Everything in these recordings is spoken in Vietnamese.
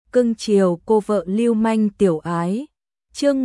cưng chiều cô vợ lưu manh tiểu ái. Chương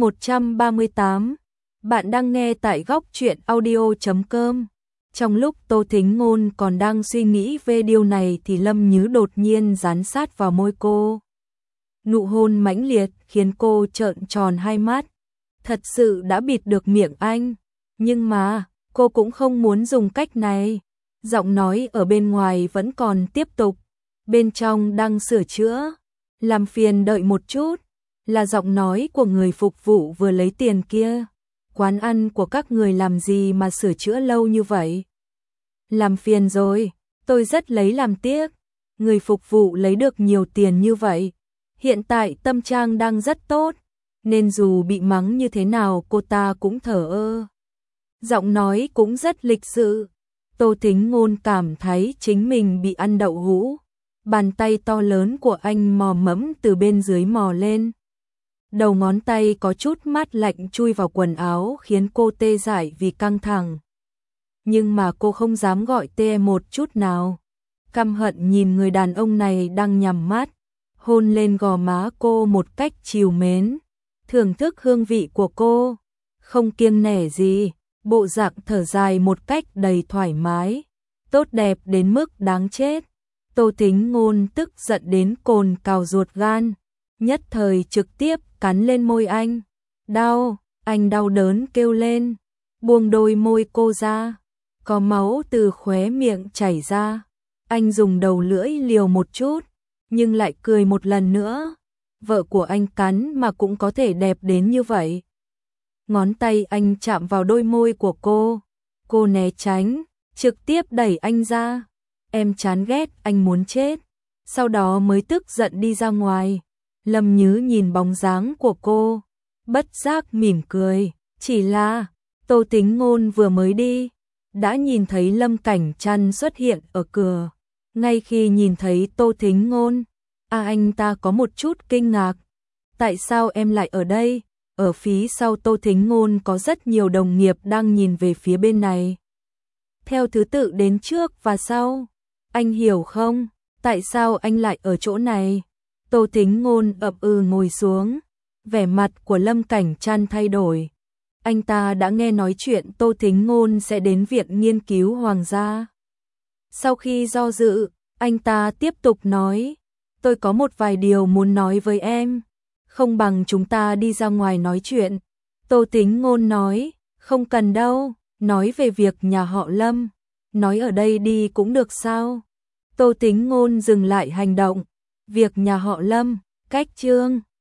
138. Bạn đang nghe tại góc truyện audio.com. Trong lúc Tô Thính Ngôn còn đang suy nghĩ về điều này thì Lâm Nhứ đột nhiên dán sát vào môi cô. Nụ hôn mãnh liệt khiến cô trợn tròn hai mắt. Thật sự đã bịt được miệng anh, nhưng mà cô cũng không muốn dùng cách này. Giọng nói ở bên ngoài vẫn còn tiếp tục, bên trong đang sửa chữa. Làm phiền đợi một chút, là giọng nói của người phục vụ vừa lấy tiền kia. Quán ăn của các người làm gì mà sửa chữa lâu như vậy? Làm phiền rồi, tôi rất lấy làm tiếc. Người phục vụ lấy được nhiều tiền như vậy. Hiện tại tâm trạng đang rất tốt, nên dù bị mắng như thế nào cô ta cũng thờ ơ. Giọng nói cũng rất lịch sự. Tô Thính Ngôn cảm thấy chính mình bị ăn đậu hũ. Bàn tay to lớn của anh mò mẫm từ bên dưới mò lên. Đầu ngón tay có chút mát lạnh chui vào quần áo khiến cô tê dại vì căng thẳng. Nhưng mà cô không dám gọi tê một chút nào. Căm hận nhìn người đàn ông này đang nhắm mắt, hôn lên gò má cô một cách trìu mến, thưởng thức hương vị của cô, không kiêng nể gì, bộ dạng thở dài một cách đầy thoải mái, tốt đẹp đến mức đáng chết. Tô Thính Ngôn tức giận đến cồn cào ruột gan, nhất thời trực tiếp cắn lên môi anh. Đau, anh đau đớn kêu lên, buông đôi môi cô ra, có máu từ khóe miệng chảy ra. Anh dùng đầu lưỡi liều một chút, nhưng lại cười một lần nữa. Vợ của anh cắn mà cũng có thể đẹp đến như vậy. Ngón tay anh chạm vào đôi môi của cô né tránh, trực tiếp đẩy anh ra. Em chán ghét, anh muốn chết. Sau đó mới tức giận đi ra ngoài. Lâm Nhứ nhìn bóng dáng của cô, bất giác mỉm cười. Chỉ là Tô Thính Ngôn vừa mới đi, đã nhìn thấy Lâm Cảnh Trăn xuất hiện ở cửa. Ngay khi nhìn thấy Tô Thính Ngôn, anh ta có một chút kinh ngạc. Tại sao em lại ở đây? Ở phía sau Tô Thính Ngôn có rất nhiều đồng nghiệp đang nhìn về phía bên này. Theo thứ tự đến trước và sau. Anh hiểu không? Tại sao anh lại ở chỗ này? Tô Thính Ngôn ậm ừ ngồi xuống. Vẻ mặt của Lâm Cảnh Trăn thay đổi. Anh ta đã nghe nói chuyện Tô Thính Ngôn sẽ đến Viện Nghiên cứu Hoàng gia. Sau khi do dự, anh ta tiếp tục nói, tôi có một vài điều muốn nói với em, không bằng chúng ta đi ra ngoài nói chuyện. Tô Thính Ngôn nói, không cần đâu, nói về việc nhà họ Lâm, nói ở đây đi cũng được sao? Tô Thính Ngôn dừng lại hành động, việc nhà họ Lâm, cách chương